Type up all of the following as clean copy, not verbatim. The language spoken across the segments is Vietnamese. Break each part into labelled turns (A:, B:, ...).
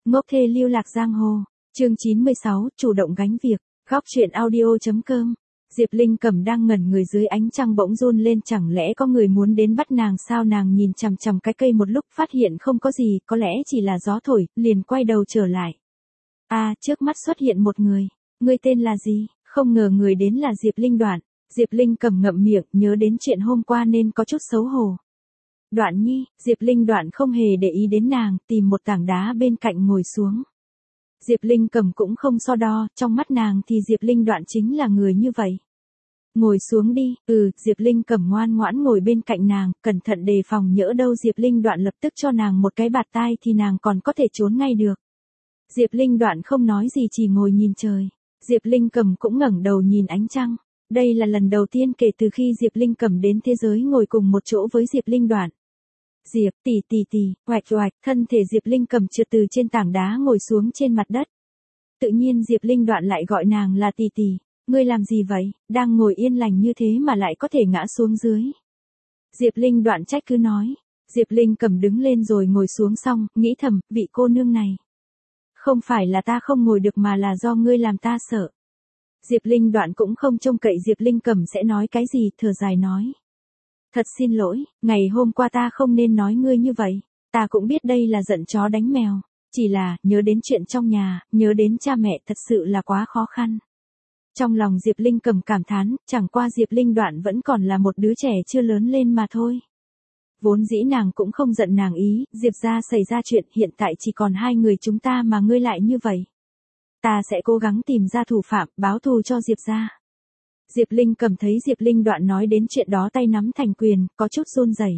A: Ngốc thê lưu lạc giang hồ. Chương 96, chủ động gánh việc. Góc truyện audio.com. Diệp Linh Cẩm đang ngẩn người dưới ánh trăng bỗng run lên, chẳng lẽ có người muốn đến bắt nàng sao? Nàng nhìn chằm chằm cái cây một lúc, phát hiện không có gì, có lẽ chỉ là gió thổi, liền quay đầu trở lại. Trước mắt xuất hiện một người. Ngươi tên là gì? Không ngờ người đến là Diệp Linh Đoạn. Diệp Linh Cẩm ngậm miệng, nhớ đến chuyện hôm qua nên có chút xấu hổ. Đoạn nhi. Diệp Linh Đoạn không hề để ý đến nàng, tìm một tảng đá bên cạnh ngồi xuống. Diệp Linh Cẩm cũng không so đo, trong mắt nàng thì Diệp Linh Đoạn chính là người như vậy. Ngồi xuống đi. Diệp Linh Cẩm ngoan ngoãn ngồi bên cạnh nàng, cẩn thận đề phòng nhỡ đâu Diệp Linh Đoạn lập tức cho nàng một cái bạt tai thì nàng còn có thể trốn ngay được. Diệp Linh Đoạn không nói gì, chỉ ngồi nhìn trời. Diệp Linh Cẩm cũng ngẩng đầu nhìn ánh trăng. Đây là lần đầu tiên kể từ khi Diệp Linh Cẩm đến thế giới ngồi cùng một chỗ với Diệp Linh Đoạn. Diệp tỷ, oạch, thân thể Diệp Linh Cẩm trượt từ trên tảng đá ngồi xuống trên mặt đất. Tự nhiên Diệp Linh Đoạn lại gọi nàng là tỷ. Ngươi làm gì vậy, đang ngồi yên lành như thế mà lại có thể ngã xuống dưới. Diệp Linh Đoạn trách cứ nói. Diệp Linh Cẩm đứng lên rồi ngồi xuống xong, nghĩ thầm, vị cô nương này. Không phải là ta không ngồi được mà là do ngươi làm ta sợ. Diệp Linh Đoạn cũng không trông cậy Diệp Linh Cẩm sẽ nói cái gì, thở dài nói. Thật xin lỗi, ngày hôm qua ta không nên nói ngươi như vậy. Ta cũng biết đây là giận chó đánh mèo. Chỉ là, nhớ đến chuyện trong nhà, nhớ đến cha mẹ thật sự là quá khó khăn. Trong lòng Diệp Linh Cẩm cảm thán, chẳng qua Diệp Linh Đoạn vẫn còn là một đứa trẻ chưa lớn lên mà thôi. Vốn dĩ nàng cũng không giận nàng ý, Diệp gia xảy ra chuyện, hiện tại chỉ còn hai người chúng ta mà ngươi lại như vậy. Ta sẽ cố gắng tìm ra thủ phạm, báo thù cho Diệp gia. Diệp Linh Cẩm thấy Diệp Linh Đoạn nói đến chuyện đó tay nắm thành quyền, có chút run rẩy.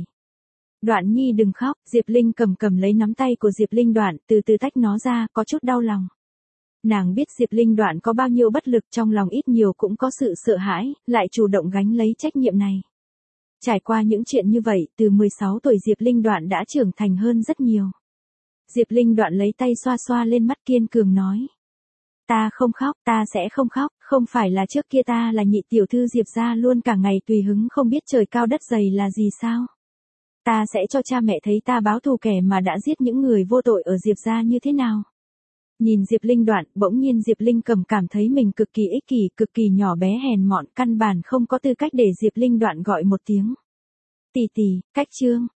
A: Đoạn nhi đừng khóc. Diệp Linh Cẩm cầm lấy nắm tay của Diệp Linh Đoạn, từ từ tách nó ra, có chút đau lòng. Nàng biết Diệp Linh Đoạn có bao nhiêu bất lực, trong lòng ít nhiều cũng có sự sợ hãi, lại chủ động gánh lấy trách nhiệm này. Trải qua những chuyện như vậy, từ 16 tuổi Diệp Linh Đoạn đã trưởng thành hơn rất nhiều. Diệp Linh Đoạn lấy tay xoa xoa lên mắt, kiên cường nói. Ta không khóc, ta sẽ không khóc, không phải là trước kia ta là nhị tiểu thư Diệp gia luôn cả ngày tùy hứng không biết trời cao đất dày là gì sao. Ta sẽ cho cha mẹ thấy ta báo thù kẻ mà đã giết những người vô tội ở Diệp gia như thế nào. Nhìn Diệp Linh Đoạn, bỗng nhiên Diệp Linh Cẩm cảm thấy mình cực kỳ ích kỷ, cực kỳ nhỏ bé hèn mọn, căn bản không có tư cách để Diệp Linh Đoạn gọi một tiếng. Tỷ, cách chương.